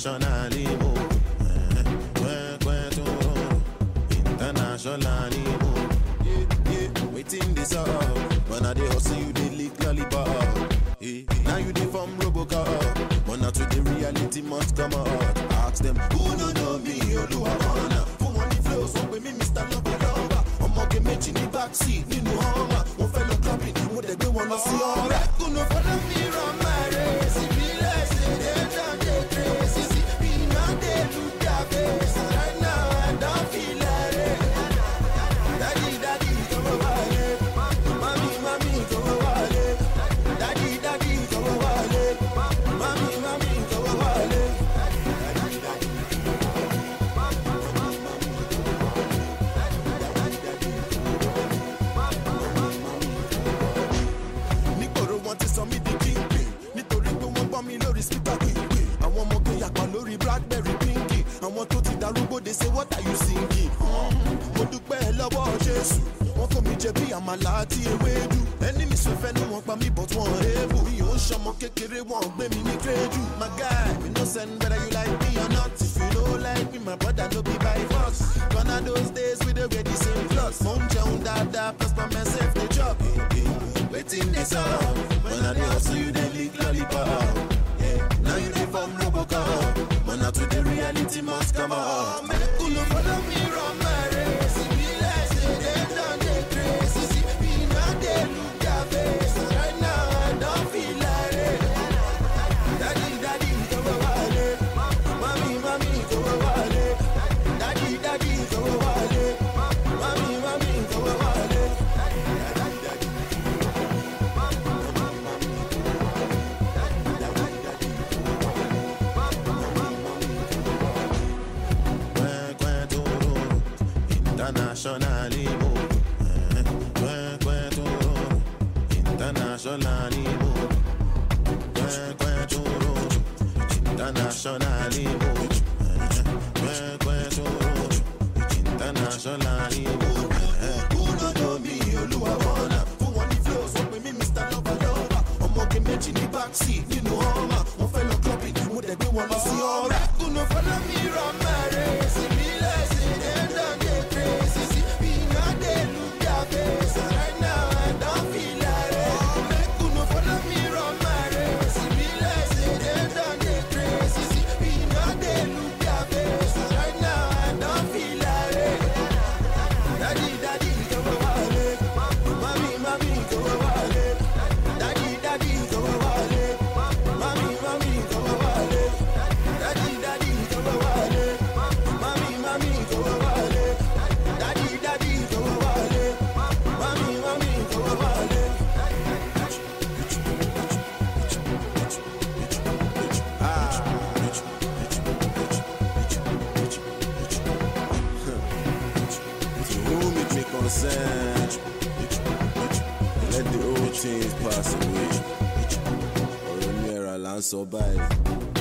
internationally, internationally, waiting this up, when I dey hustle you dey lick lollipop. Now you dey from Robocop, but not to the reality must come out. Ask them who no know me, Oluwabona. For money flows, so with me, Mr. Lover. I'm gonna get in the backseat, you know how one fellow clubbing, what they wanna see all right. Gonna follow me around my race, if you like, say they don't get crazy. See me now, they look their face. Right now, I don't feel like it. Daddy, daddy, come over here. Mommy, mommy, come over here. Daddy, daddy, come over here. Mommy, mommy, come over here. Daddy, daddy. Nikoro want to send me the king. Nítorí pé wọ́n gbọ́ mi lórí speaker kìí. Àwọn ọmọ kò yàgbọ́ lórí Blackberry Pinky. Àwọn tó ti darúgbó they say what are you singing? Mo dúpẹ́ lọ́wọ́ Jésù. Wọ́n kò mi jẹ bí àmàlà àti ewédú. Enemies fẹ́ ní wọ́n pa mí but wọ́n ébù. Mi ò ń ṣọmọ kékeré wọ́n gbé mi ní kréjù. My guy, we no send whether you like me or not. If you don't like me, my brother no be by force. Gone are those days we dey wear the same clothes. Mo ń jẹun dáadáa plus by myself dey chop. Waiting this up, when I dey hustle you dey lick lollipop. Now you dey from Robocop, but not to the reality must come out. Make you follow me run my race. If you like say they don't get crazy. See me now they look their face. Right now I don't feel like it. Daddy, daddy, come over here. Mommy, mommy, come over here. Daddy, daddy, come over here. Mommy, mommy, come over here. Daddy, daddy. Internationally, internationally, internationally, internationally. Who don't know me, Oluwabona? Who want the flows? What with me, Mr. Lover? I'm walking bitch in the backseat, you know how much. One fellow clubbing, what they wanna see all right. Who no follow me run my race? If me like say they don't get crazy. See me now they look their face. Right now I don't feel like it. Who no follow me run my race? If me like say they don't get crazy. See me now they look their face. Right now I don't feel like it. Daddy, daddy, come over here. Mommy, mommy, come over here. Daddy, daddy, come over here. Mommy, mommy, come over here. Daddy, daddy, come over here. Mommy, mommy, come over here. Daddy, daddy, come over here. Mommy, mommy, come over here. To whom it may concern, let the old things pass away. Or a mirror land survive.